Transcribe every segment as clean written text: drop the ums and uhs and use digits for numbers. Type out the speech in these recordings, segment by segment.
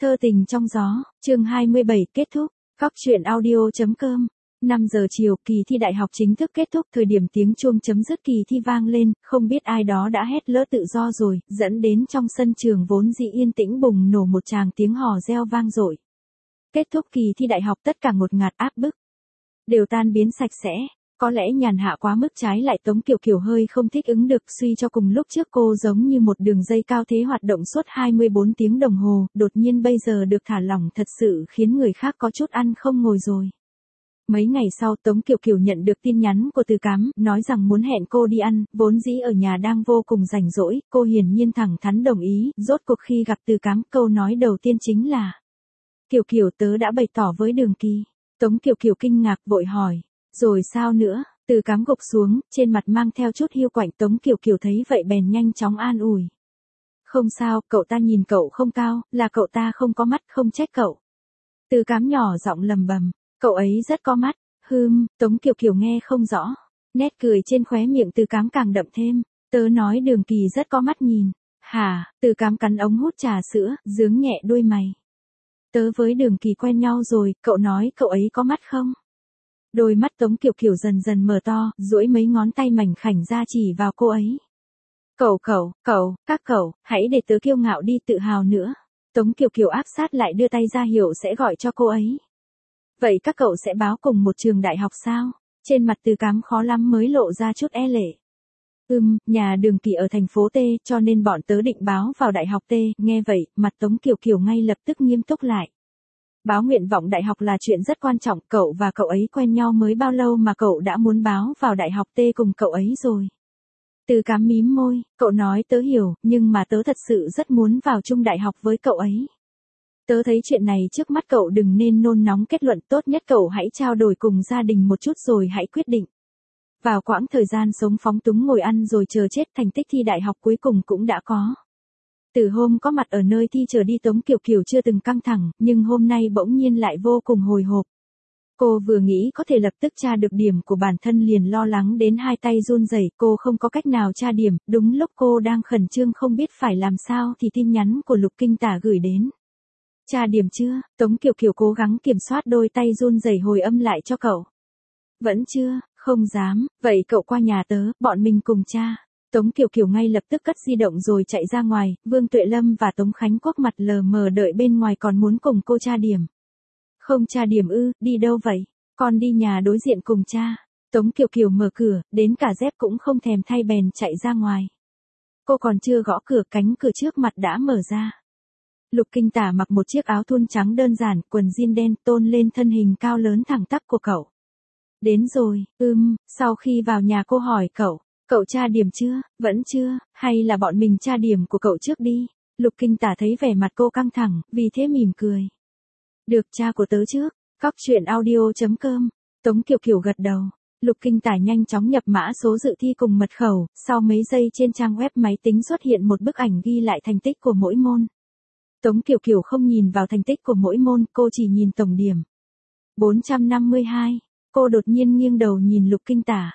Thơ tình trong gió, chương 27 kết thúc. Góc truyện audio.com. 5 giờ chiều, kỳ thi đại học chính thức kết thúc, thời điểm tiếng chuông chấm dứt kỳ thi vang lên, không biết ai đó đã hét lỡ tự do rồi, dẫn đến trong sân trường vốn dĩ yên tĩnh bùng nổ một tràng tiếng hò reo vang dội. Kết thúc kỳ thi đại học, tất cả ngột ngạt áp bức đều tan biến sạch sẽ. Có lẽ nhàn hạ quá mức, trái lại Tống Kiều Kiều hơi không thích ứng được, suy cho cùng lúc trước cô giống như một đường dây cao thế hoạt động suốt 24 tiếng đồng hồ, đột nhiên bây giờ được thả lỏng thật sự khiến người khác có chút ăn không ngồi rồi. Mấy ngày sau Tống Kiều Kiều nhận được tin nhắn của Từ Cám, nói rằng muốn hẹn cô đi ăn, vốn dĩ ở nhà đang vô cùng rảnh rỗi, cô hiển nhiên thẳng thắn đồng ý, rốt cuộc khi gặp Từ Cám, câu nói đầu tiên chính là: Kiều Kiều, tớ đã bày tỏ với Đường Kỳ. Tống Kiều Kiều kinh ngạc vội hỏi: Rồi sao nữa? Từ Cám gục xuống, trên mặt mang theo chút hiu quạnh. Tống Kiều Kiều thấy vậy bèn nhanh chóng an ủi: Không sao, cậu ta nhìn cậu không cao, là cậu ta không có mắt, không trách cậu. Từ Cám nhỏ giọng lầm bầm: Cậu ấy rất có mắt. Tống Kiều Kiều nghe không rõ. Nét cười trên khóe miệng Từ Cám càng đậm thêm: Tớ nói Đường Kỳ rất có mắt nhìn. Hả? Từ Cám cắn ống hút trà sữa, giướng nhẹ đuôi mày. Tớ với Đường Kỳ quen nhau rồi, cậu nói cậu ấy có mắt không? Đôi mắt Tống Kiều Kiều dần dần mở to, duỗi mấy ngón tay mảnh khảnh ra chỉ vào cô ấy. Các cậu, hãy để tớ kiêu ngạo đi, tự hào nữa. Tống Kiều Kiều áp sát lại, đưa tay ra hiệu sẽ gọi cho cô ấy. Vậy các cậu sẽ báo cùng một trường đại học sao? Trên mặt Từ Cám khó lắm mới lộ ra chút e lệ. Nhà Đường Kỳ ở thành phố T, cho nên bọn tớ định báo vào đại học T. Nghe vậy, mặt Tống Kiều Kiều ngay lập tức nghiêm túc lại. Báo nguyện vọng đại học là chuyện rất quan trọng, cậu và cậu ấy quen nhau mới bao lâu mà cậu đã muốn báo vào đại học T cùng cậu ấy rồi? Từ Cám mím môi, cậu nói tớ hiểu, nhưng mà tớ thật sự rất muốn vào chung đại học với cậu ấy. Tớ thấy chuyện này trước mắt cậu đừng nên nôn nóng kết luận, tốt nhất cậu hãy trao đổi cùng gia đình một chút rồi hãy quyết định. Vào quãng thời gian sống phóng túng ngồi ăn rồi chờ chết, thành tích thi đại học cuối cùng cũng đã có. Từ hôm có mặt ở nơi thi chờ đi, Tống Kiều Kiều chưa từng căng thẳng, nhưng hôm nay bỗng nhiên lại vô cùng hồi hộp. Cô vừa nghĩ có thể lập tức tra được điểm của bản thân liền lo lắng đến hai tay run rẩy, cô không có cách nào tra điểm, đúng lúc cô đang khẩn trương không biết phải làm sao thì tin nhắn của Lục Kinh Tả gửi đến. Tra điểm chưa? Tống Kiều Kiều cố gắng kiểm soát đôi tay run rẩy hồi âm lại cho cậu. Vẫn chưa, không dám, vậy cậu qua nhà tớ, bọn mình cùng tra. Tống Kiều Kiều ngay lập tức cất di động rồi chạy ra ngoài, Vương Tuệ Lâm và Tống Khánh Quốc mặt lờ mờ đợi bên ngoài còn muốn cùng cô tra điểm. Không tra điểm ư, đi đâu vậy? Con đi nhà đối diện cùng cha. Tống Kiều Kiều mở cửa, đến cả dép cũng không thèm thay bèn chạy ra ngoài. Cô còn chưa gõ cửa, cánh cửa trước mặt đã mở ra. Lục Kinh Tả mặc một chiếc áo thun trắng đơn giản, quần jean đen, tôn lên thân hình cao lớn thẳng tắp của cậu. Đến rồi, sau khi vào nhà cô hỏi cậu tra điểm chưa? Vẫn chưa, hay là bọn mình tra điểm của cậu trước đi? Lục Kinh Tả thấy vẻ mặt cô căng thẳng, vì thế mỉm cười. Được, cha của tớ trước. Góc truyện audio.com. Tống Kiều Kiều gật đầu. Lục Kinh Tả nhanh chóng nhập mã số dự thi cùng mật khẩu, sau mấy giây trên trang web máy tính xuất hiện một bức ảnh ghi lại thành tích của mỗi môn. Tống Kiều Kiều không nhìn vào thành tích của mỗi môn, cô chỉ nhìn tổng điểm. 452. Cô đột nhiên nghiêng đầu nhìn Lục Kinh Tả.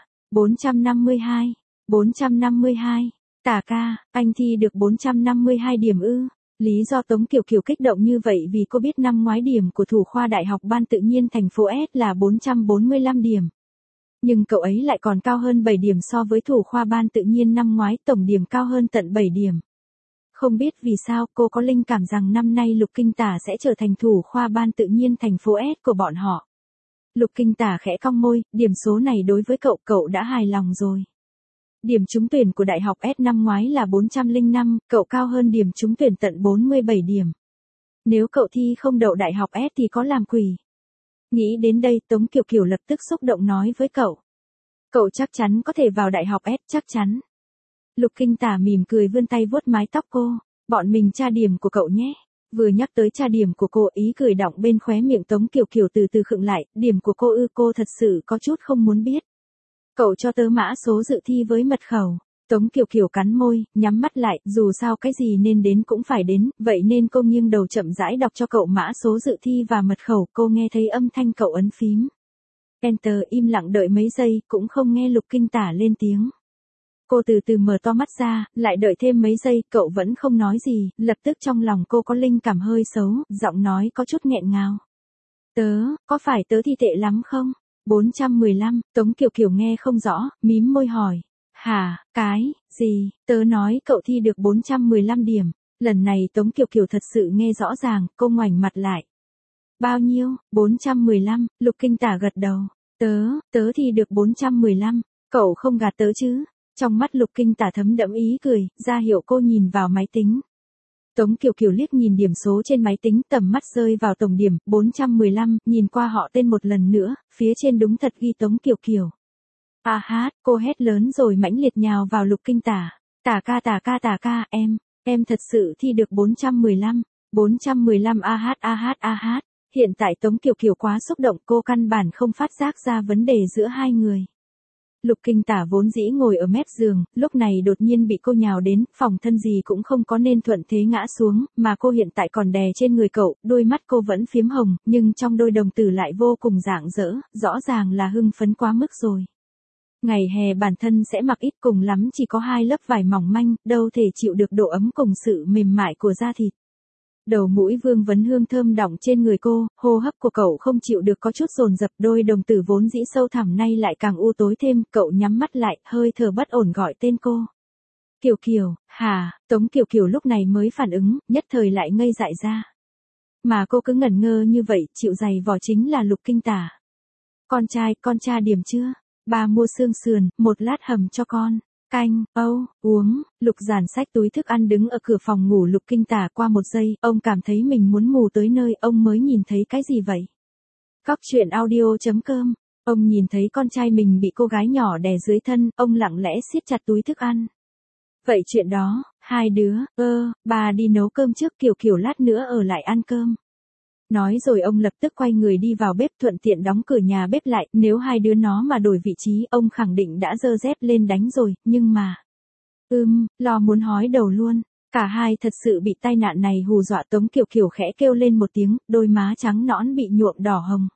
452. Tả ca, anh thi được 452 điểm ư? Lý do Tống Kiều Kiều kích động như vậy vì cô biết năm ngoái điểm của thủ khoa Đại học Ban Tự nhiên thành phố S là 445 điểm. Nhưng cậu ấy lại còn cao hơn 7 điểm so với thủ khoa Ban Tự nhiên năm ngoái, tổng điểm cao hơn tận 7 điểm. Không biết vì sao, cô có linh cảm rằng năm nay Lục Kinh Tả sẽ trở thành thủ khoa Ban Tự nhiên thành phố S của bọn họ. Lục Kinh Tả khẽ cong môi, điểm số này đối với cậu đã hài lòng rồi. Điểm trúng tuyển của Đại học S năm ngoái là 405, cậu cao hơn điểm trúng tuyển tận 47 điểm. Nếu cậu thi không đậu Đại học S thì có làm quỷ. Nghĩ đến đây, Tống Kiều Kiều lập tức xúc động nói với cậu. Cậu chắc chắn có thể vào Đại học S, chắc chắn. Lục Kinh Tả mỉm cười vươn tay vuốt mái tóc cô. Bọn mình tra điểm của cậu nhé. Vừa nhắc tới tra điểm của cô, ý cười đọng bên khóe miệng Tống Kiều Kiều từ từ khựng lại, điểm của cô ư? Cô thật sự có chút không muốn biết. Cậu cho tớ mã số dự thi với mật khẩu. Tống Kiều Kiều cắn môi, nhắm mắt lại, dù sao cái gì nên đến cũng phải đến, vậy nên cô nghiêng đầu chậm rãi đọc cho cậu mã số dự thi và mật khẩu. Cô nghe thấy âm thanh cậu ấn phím Enter, im lặng đợi mấy giây, cũng không nghe Lục Kinh Tả lên tiếng. Cô từ từ mở to mắt ra, lại đợi thêm mấy giây, cậu vẫn không nói gì, lập tức trong lòng cô có linh cảm hơi xấu, giọng nói có chút nghẹn ngào. Tớ, có phải tớ thi tệ lắm không? 415, Tống Kiều Kiều nghe không rõ, mím môi hỏi. Hả, cái, gì, tớ nói cậu thi được 415 điểm. Lần này Tống Kiều Kiều thật sự nghe rõ ràng, cô ngoảnh mặt lại. Bao nhiêu? 415, Lục Kinh Tả gật đầu. Tớ thi được 415, cậu không gạt tớ chứ? Trong mắt Lục Kinh Tả thấm đẫm ý cười, ra hiệu cô nhìn vào máy tính. Tống Kiều Kiều liếc nhìn điểm số trên máy tính, tầm mắt rơi vào tổng điểm, 415, nhìn qua họ tên một lần nữa, phía trên đúng thật ghi Tống Kiều Kiều. À hát, cô hét lớn rồi mãnh liệt nhào vào Lục Kinh Tả. Tả ca, em thật sự thi được 415, 415 a hát. Hiện tại Tống Kiều Kiều quá xúc động, cô căn bản không phát giác ra vấn đề giữa hai người. Lục Kinh Tả vốn dĩ ngồi ở mép giường, lúc này đột nhiên bị cô nhào đến, phòng thân gì cũng không có nên thuận thế ngã xuống, mà cô hiện tại còn đè trên người cậu, đôi mắt cô vẫn phiếm hồng, nhưng trong đôi đồng tử lại vô cùng rạng rỡ, rõ ràng là hưng phấn quá mức rồi. Ngày hè bản thân sẽ mặc ít, cùng lắm chỉ có 2 lớp vải mỏng manh, đâu thể chịu được độ ấm cùng sự mềm mại của da thịt. Đầu mũi vương vấn hương thơm đọng trên người cô, hô hấp của cậu không chịu được có chút dồn dập, đôi đồng tử vốn dĩ sâu thẳm nay lại càng u tối thêm, cậu nhắm mắt lại, hơi thở bất ổn gọi tên cô. Kiều Kiều, hả, Tống Kiều Kiều lúc này mới phản ứng, nhất thời lại ngây dại ra. Mà cô cứ ngẩn ngơ như vậy, chịu giày vò chính là Lục Kinh Tả. Con tra điểm chưa? Bà mua xương sườn, 1 lát hầm cho con. Canh, uống, Lục Giản xách túi thức ăn đứng ở cửa phòng ngủ Lục Kinh Tả qua 1 giây, ông cảm thấy mình muốn mù tới nơi, ông mới nhìn thấy cái gì vậy? Cóc truyện audio.com, ông nhìn thấy con trai mình bị cô gái nhỏ đè dưới thân, ông lặng lẽ siết chặt túi thức ăn. Vậy chuyện đó, 2 đứa, bà đi nấu cơm trước, Kiều Kiều lát nữa ở lại ăn cơm. Nói rồi ông lập tức quay người đi vào bếp, thuận tiện đóng cửa nhà bếp lại, nếu 2 đứa nó mà đổi vị trí, ông khẳng định đã giơ dép lên đánh rồi, nhưng mà... lo muốn hói đầu luôn. Cả hai thật sự bị tai nạn này hù dọa. Tống Kiều Kiều khẽ kêu lên một tiếng, đôi má trắng nõn bị nhuộm đỏ hồng.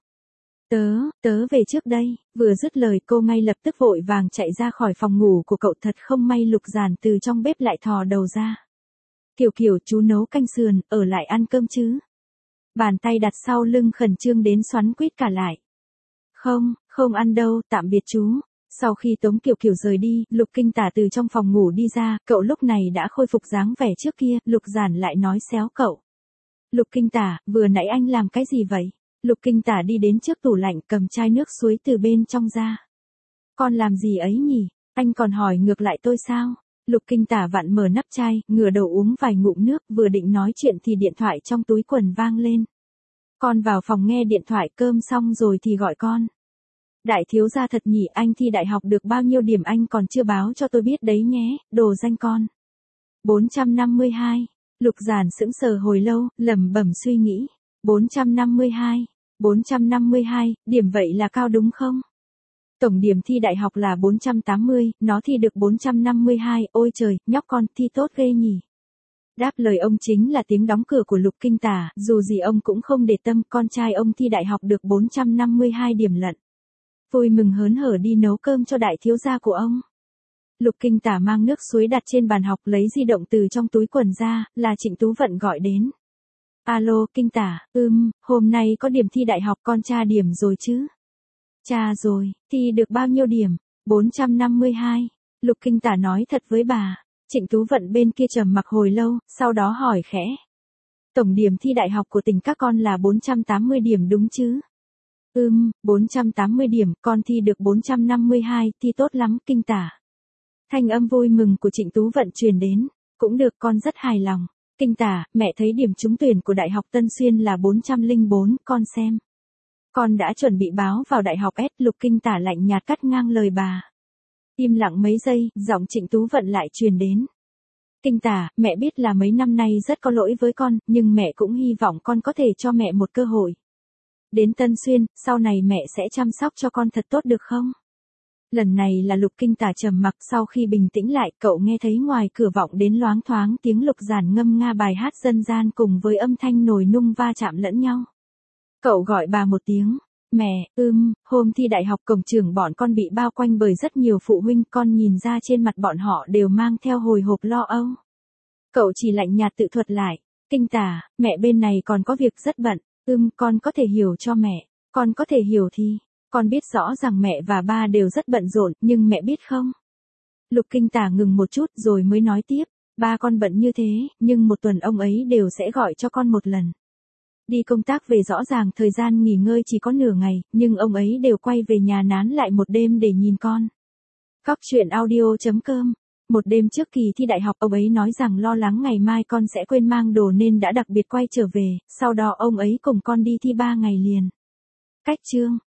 Tớ về trước đây, vừa dứt lời cô ngay lập tức vội vàng chạy ra khỏi phòng ngủ của cậu. Thật không may Lục Giản từ trong bếp lại thò đầu ra. Kiều Kiều, chú nấu canh sườn, ở lại ăn cơm chứ? Bàn tay đặt sau lưng khẩn trương đến xoắn quýt cả lại. Không ăn đâu, tạm biệt chú. Sau khi Tống Kiều Kiều rời đi, Lục Kinh Tả từ trong phòng ngủ đi ra, cậu lúc này đã khôi phục dáng vẻ trước kia, Lục Giản lại nói xéo cậu. Lục Kinh Tả, vừa nãy anh làm cái gì vậy? Lục Kinh Tả đi đến trước tủ lạnh cầm chai nước suối từ bên trong ra. Con làm gì ấy nhỉ? Anh còn hỏi ngược lại tôi sao? Lục Kinh Tả vặn mở nắp chai, ngửa đầu uống vài ngụm nước, vừa định nói chuyện thì điện thoại trong túi quần vang lên. Con vào phòng nghe điện thoại, cơm xong rồi thì gọi con. Đại thiếu gia thật nhỉ, anh thi đại học được bao nhiêu điểm anh còn chưa báo cho tôi biết đấy nhé, đồ danh con. 452. Lục Giản sững sờ hồi lâu, lẩm bẩm suy nghĩ. 452, điểm vậy là cao đúng không? Tổng điểm thi đại học là 480, nó thi được 452, ôi trời, nhóc con, thi tốt ghê nhỉ. Đáp lời ông chính là tiếng đóng cửa của Lục Kinh Tả, dù gì ông cũng không để tâm, con trai ông thi đại học được 452 điểm lận. Vui mừng hớn hở đi nấu cơm cho đại thiếu gia của ông. Lục Kinh Tả mang nước suối đặt trên bàn học, lấy di động từ trong túi quần ra, là Trịnh Tú Vận gọi đến. Alo, Kinh Tả, hôm nay có điểm thi đại học, con tra điểm rồi chứ? Tra rồi, thi được bao nhiêu điểm? 452. Lục Kinh Tả nói thật với bà. Trịnh Tú Vận bên kia trầm mặc hồi lâu, sau đó hỏi khẽ. Tổng điểm thi đại học của tỉnh các con là 480 điểm đúng chứ? 480 điểm, con thi được 452, thi tốt lắm, Kinh Tả. Thanh âm vui mừng của Trịnh Tú Vận truyền đến. Cũng được, con rất hài lòng. Kinh Tả, mẹ thấy điểm trúng tuyển của Đại học Tân Xuyên là 404, con xem. Con đã chuẩn bị báo vào Đại học S. Lục Kinh Tả lạnh nhạt cắt ngang lời bà. Im lặng mấy giây, giọng Trịnh Tú Vận lại truyền đến. Kinh Tả, mẹ biết là mấy năm nay rất có lỗi với con, nhưng mẹ cũng hy vọng con có thể cho mẹ một cơ hội. Đến Tân Xuyên, sau này mẹ sẽ chăm sóc cho con thật tốt được không? Lần này là Lục Kinh Tả trầm mặc, sau khi bình tĩnh lại, cậu nghe thấy ngoài cửa vọng đến loáng thoáng tiếng Lục Giản ngâm nga bài hát dân gian cùng với âm thanh nồi nung va chạm lẫn nhau. Cậu gọi bà một tiếng. Mẹ, hôm thi đại học cổng trường bọn con bị bao quanh bởi rất nhiều phụ huynh, con nhìn ra trên mặt bọn họ đều mang theo hồi hộp lo âu. Cậu chỉ lạnh nhạt tự thuật lại. Kinh tả, mẹ bên này còn có việc rất bận. Con có thể hiểu cho mẹ. Con có thể hiểu thì. Con biết rõ rằng mẹ và ba đều rất bận rộn, nhưng mẹ biết không? Lục Kinh tả ngừng một chút rồi mới nói tiếp. Ba con bận như thế, nhưng một tuần ông ấy đều sẽ gọi cho con một lần. Đi công tác về rõ ràng thời gian nghỉ ngơi chỉ có nửa ngày, nhưng ông ấy đều quay về nhà nán lại một đêm để nhìn con. Cóc truyện audio.com. Một đêm trước kỳ thi đại học, ông ấy nói rằng lo lắng ngày mai con sẽ quên mang đồ nên đã đặc biệt quay trở về, sau đó ông ấy cùng con đi thi 3 ngày liền. Cách chương